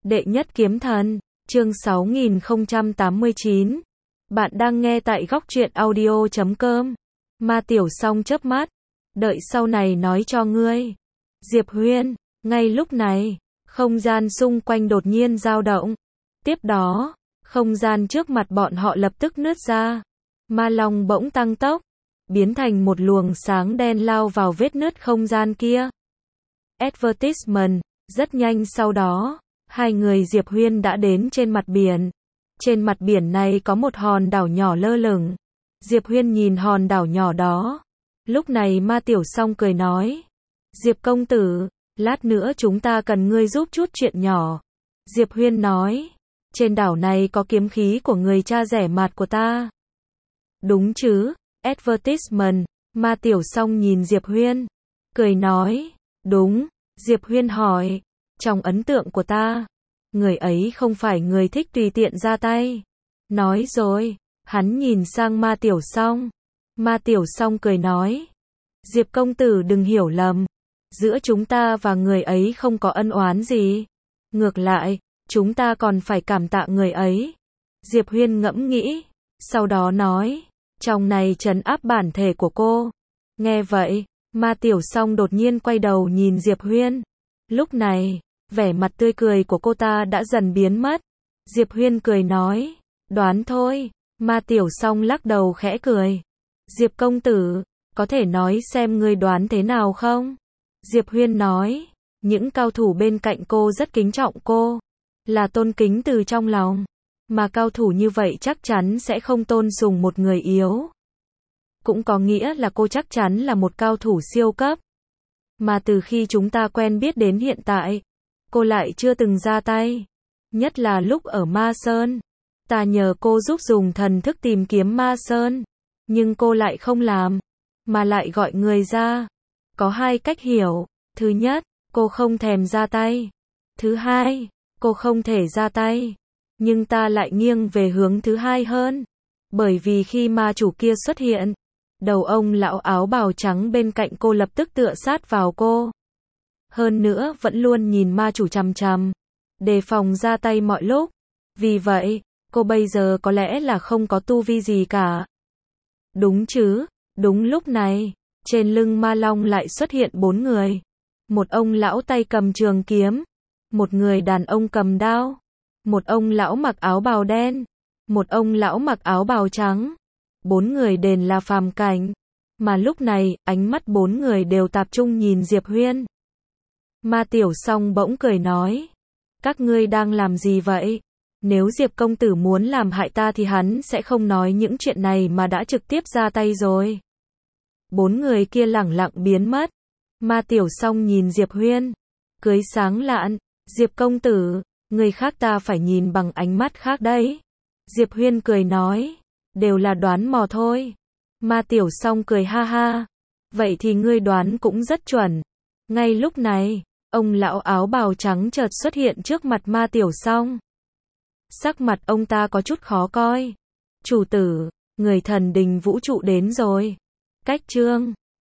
Đệ nhất kiếm thần, chương 6089. Bạn đang nghe tại góc truyện audio.com. Ma Tiểu Song chớp mắt, đợi sau này nói cho ngươi. Diệp Huyên, ngay lúc này, không gian xung quanh đột nhiên dao động. Tiếp đó, không gian trước mặt bọn họ lập tức nứt ra. Ma Long bỗng tăng tốc, biến thành một luồng sáng đen lao vào vết nứt không gian kia. Advertisement, rất nhanh sau đó, hai người Diệp Huyên đã đến trên mặt biển. Trên mặt biển này có một hòn đảo nhỏ lơ lửng. Diệp Huyên nhìn hòn đảo nhỏ đó. Lúc này Ma Tiểu Song cười nói. Diệp công tử, lát nữa chúng ta cần ngươi giúp chút chuyện nhỏ. Diệp Huyên nói. Trên đảo này có kiếm khí của người cha rẻ mạt của ta. Đúng chứ, advertisement. Ma Tiểu Song nhìn Diệp Huyên. Cười nói. Đúng. Diệp Huyên hỏi. Trong ấn tượng của ta, người ấy không phải người thích tùy tiện ra tay. Nói rồi, hắn nhìn sang Ma Tiểu Song. Ma Tiểu Song cười nói. Diệp công tử đừng hiểu lầm. Giữa chúng ta và người ấy không có ân oán gì. Ngược lại, chúng ta còn phải cảm tạ người ấy. Diệp Huyên ngẫm nghĩ, sau đó nói. Trong này trấn áp bản thể của cô. Nghe vậy, Ma Tiểu Song đột nhiên quay đầu nhìn Diệp Huyên. Lúc này, vẻ mặt tươi cười của cô ta đã dần biến mất. Diệp Huyên cười nói, đoán thôi. Ma Tiểu Song lắc đầu khẽ cười. Diệp công tử, có thể nói xem ngươi đoán thế nào không? Diệp Huyên nói, những cao thủ bên cạnh cô rất kính trọng cô, là tôn kính từ trong lòng. Mà cao thủ như vậy chắc chắn sẽ không tôn sùng một người yếu. Cũng có nghĩa là cô chắc chắn là một cao thủ siêu cấp. Mà từ khi chúng ta quen biết đến hiện tại, cô lại chưa từng ra tay. Nhất là lúc ở Ma Sơn. Ta nhờ cô giúp dùng thần thức tìm kiếm Ma Sơn. Nhưng cô lại không làm. Mà lại gọi người ra. Có hai cách hiểu. Thứ nhất, cô không thèm ra tay. Thứ hai, cô không thể ra tay. Nhưng ta lại nghiêng về hướng thứ hai hơn. Bởi vì khi ma chủ kia xuất hiện, đầu ông lão áo bào trắng bên cạnh cô lập tức tựa sát vào cô. Hơn nữa vẫn luôn nhìn ma chủ chằm chằm, đề phòng ra tay mọi lúc. Vì vậy, cô bây giờ có lẽ là không có tu vi gì cả. Đúng chứ, đúng lúc này, trên lưng Ma Long lại xuất hiện 4 người. Một ông lão tay cầm trường kiếm, một người đàn ông cầm đao, một ông lão mặc áo bào đen, một ông lão mặc áo bào trắng. 4 người đều là phàm cảnh. Mà lúc này, ánh mắt 4 người đều tập trung nhìn Diệp Huyên. Ma Tiểu Song bỗng cười nói. Các ngươi đang làm gì vậy? Nếu Diệp công tử muốn làm hại ta thì hắn sẽ không nói những chuyện này mà đã trực tiếp ra tay rồi. 4 người kia lẳng lặng biến mất. Ma Tiểu Song nhìn Diệp Huyên. Cười sáng lạn. Diệp công tử, người khác ta phải nhìn bằng ánh mắt khác đấy. Diệp Huyên cười nói. Đều là đoán mò thôi. Ma Tiểu Song cười ha ha. Vậy thì ngươi đoán cũng rất chuẩn. Ngay lúc này, ông lão áo bào trắng chợt xuất hiện trước mặt Ma Tiểu Song. Sắc mặt ông ta có chút khó coi. Chủ tử, người thần đình vũ trụ đến rồi. Cách chương